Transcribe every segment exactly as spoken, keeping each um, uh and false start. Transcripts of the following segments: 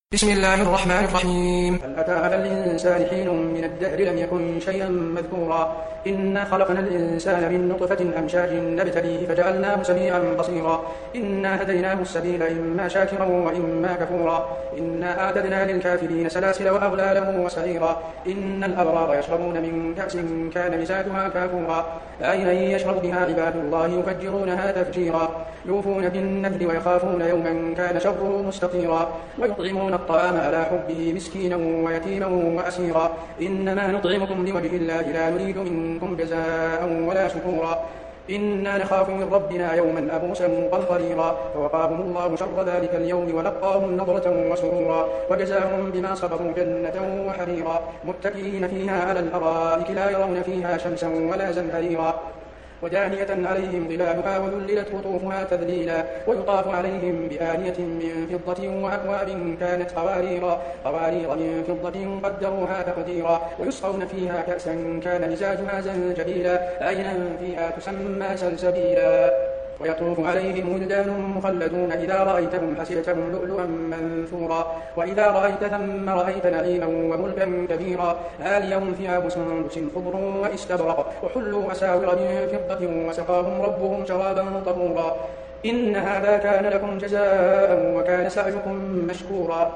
بسم الله الرحمن الرحيم. هل أتى على الإنسان حين من الدهر لم يكن شيئا مذكورا إنا خلقنا الإنسان من نطفة أمشاج نبتليه فجعلناه سميعا بصيرا إنا هديناه السبيل إما شاكرا وإما كفورا إنا أعتدنا للكافرين سلاسل وأغلالا وسعيرا إن الأبرار يشربون من كأس كان مزاجها كافورا عينا يشرب بها عباد الله يفجرونها تفجيرا يوفون بالنذر ويخافون يوما كان شره مستطيرا ويطعمون الطعام على حبه مسكينا ويتيما وأسيرا إنما نطعمكم لوجه الله لا نريد منكم جزاء ولا شكورا إنا نخاف من ربنا يوما أبوسا قمطريرا فوقاهم الله شر ذلك اليوم ولقاهم نضرة وسرورا وجزاهم بما صبروا جنة وحريرا متكئين فيها على الأرائك لا يرون فيها شمسا ولا زمهريرا ودانية عليهم ظلالها وذللت قطوفها تذليلا ويطاف عليهم بآنية من فضة وأكواب كانت قواريرا قوارير من فضة قدروها تقديرا ويسقون فيها كأسا كان مزاجها زنجبيلا عينا فيها تسمى سلسبيلا ويطوف عليهم ولدان مخلدون إذا رأيتهم حسبتهم لؤلؤا منثورا وإذا رأيت ثم رأيت نعيما وملكا كبيرا عاليهم ثياب سندس خضر واستبرق وحلوا أساور من فضة وسقاهم ربهم شرابا طهورا إن هذا كان لكم جزاء وكان سعيكم مشكورا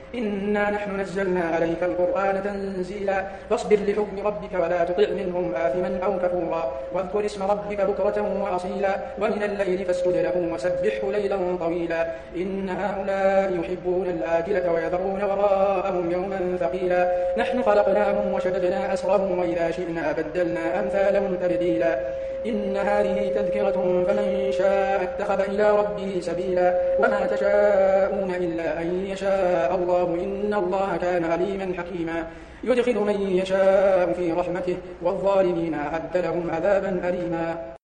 إنا نحن نزلنا عليك القرآن تنزيلا فاصبر لحكم ربك ولا تطع منهم آثما أو كفورا واذكر اسم ربك بكرة وأصيلا ومن الليل فاسجد له وسبحه ليلا طويلا إن هؤلاء يحبون الآجلة ويذرون وراءهم يوما ثقيلا نحن خلقناهم وشددنا أسرهم وإذا شئنا بدلنا أمثالهم تبديلا إن هذه تذكرة فمن شاء اتخذ إلى ربه سبيلا وما تشاءون إلا أن يشاء الله إن الله كان عليما حكيما يدخل من يشاء في رحمته والظالمين أعد لهم عذابا أليما.